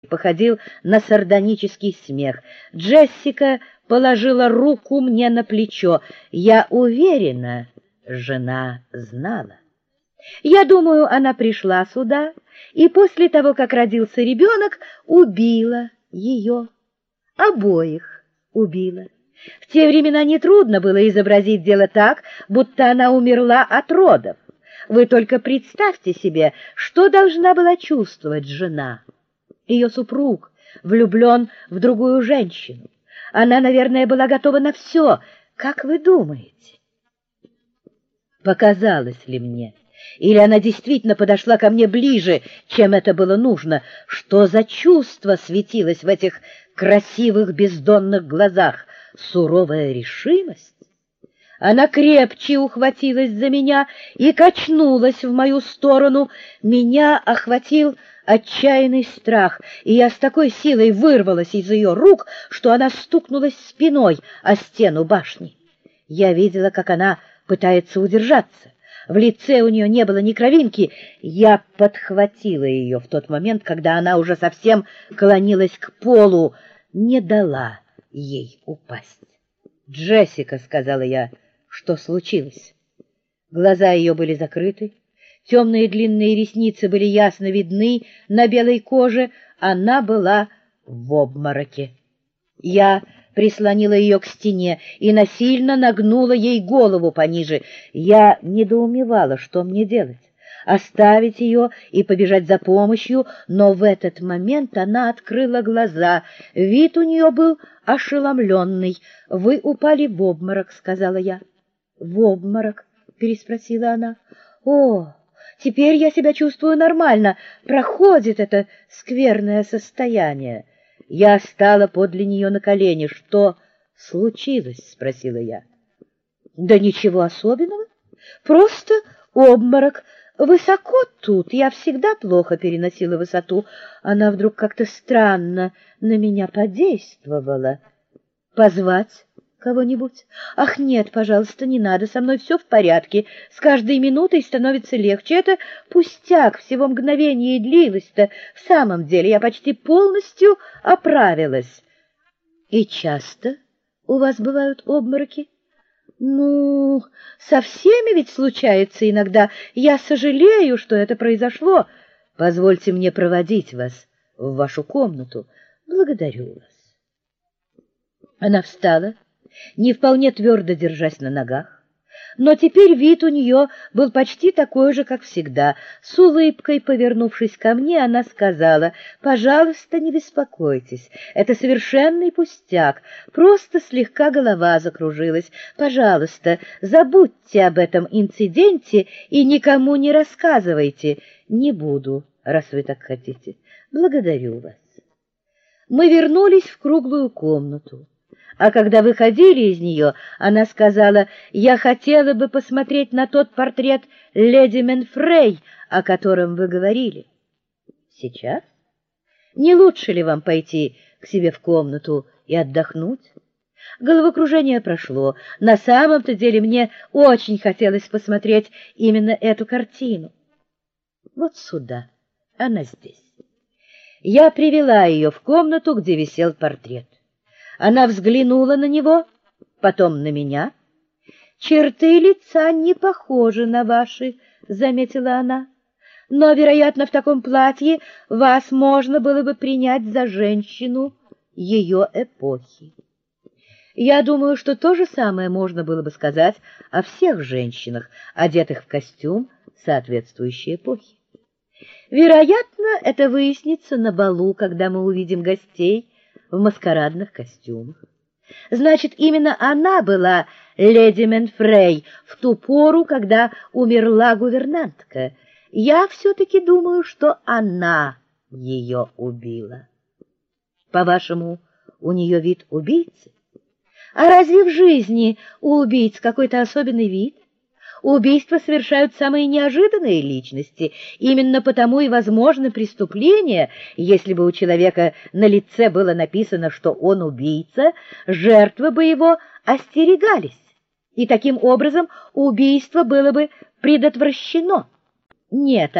походил на сардонический смех. Джессика положила руку мне на плечо. Я уверена, жена знала. Я думаю, она пришла сюда и после того, как родился ребенок, убила ее. Обоих убила. В те времена нетрудно было изобразить дело так, будто она умерла от родов. Вы только представьте себе, что должна была чувствовать жена. Ее супруг влюблен в другую женщину. Она, наверное, была готова на все. Как вы думаете? Показалось ли мне? Или она действительно подошла ко мне ближе, чем это было нужно? Что за чувство светилось в этих красивых бездонных глазах? Суровая решимость? Она крепче ухватилась за меня и качнулась в мою сторону. Меня охватил отчаянный страх, и я с такой силой вырвалась из ее рук, что она стукнулась спиной о стену башни. Я видела, как она пытается удержаться. В лице у нее не было ни кровинки. Я подхватила ее в тот момент, когда она уже совсем клонилась к полу, не дала ей упасть. «Джессика», — сказала я, — «что случилось?» Глаза ее были закрыты, темные длинные ресницы были ясно видны на белой коже, она была в обмороке. Я прислонила ее к стене и насильно нагнула ей голову пониже. Я недоумевала, что мне делать. Оставить ее и побежать за помощью, но в этот момент она открыла глаза. Вид у нее был ошеломленный. «Вы упали в обморок», — сказала я. «В обморок?» — переспросила она. «О, теперь я себя чувствую нормально. Проходит это скверное состояние». Я стала подле нее на колени. «Что случилось?» — спросила я. «Да ничего особенного. Просто обморок. Высоко тут. Я всегда плохо переносила высоту. Она вдруг как-то странно на меня подействовала. Позвать кого-нибудь? Ах, нет, пожалуйста, не надо, со мной все в порядке. С каждой минутой становится легче. Это пустяк, всего мгновение и длилось-то. В самом деле я почти полностью оправилась». «И часто у вас бывают обмороки?» «Ну, со всеми ведь случается иногда. Я сожалею, что это произошло. Позвольте мне проводить вас в вашу комнату. Благодарю вас». Она встала, не вполне твердо держась на ногах, но теперь вид у нее был почти такой же, как всегда. С улыбкой, повернувшись ко мне, она сказала: «Пожалуйста, не беспокойтесь, это совершенный пустяк, просто слегка голова закружилась. Пожалуйста, забудьте об этом инциденте и никому не рассказывайте». «Не буду, раз вы так хотите. Благодарю вас». Мы вернулись в круглую комнату. А когда выходили из нее, она сказала: «Я хотела бы посмотреть на тот портрет леди Менфрей, о котором вы говорили». «Сейчас? Не лучше ли вам пойти к себе в комнату и отдохнуть?» Головокружение прошло. На самом-то деле мне очень хотелось посмотреть именно эту картину. Вот сюда, она здесь. Я привела ее в комнату, где висел портрет. Она взглянула на него, потом на меня. «Черты лица не похожи на ваши», — заметила она. «Но, вероятно, в таком платье вас можно было бы принять за женщину ее эпохи». Я думаю, что то же самое можно было бы сказать о всех женщинах, одетых в костюм соответствующей эпохи. Вероятно, это выяснится на балу, когда мы увидим гостей в маскарадных костюмах. Значит, именно она была леди Менфрей в ту пору, когда умерла гувернантка. Я все-таки думаю, что она ее убила. По-вашему, у нее вид убийцы? А разве в жизни у убийц какой-то особенный вид? Убийства совершают самые неожиданные личности. Именно потому и возможны преступления. Если бы у человека на лице было написано, что он убийца, жертвы бы его остерегались. И таким образом убийство было бы предотвращено. Нет,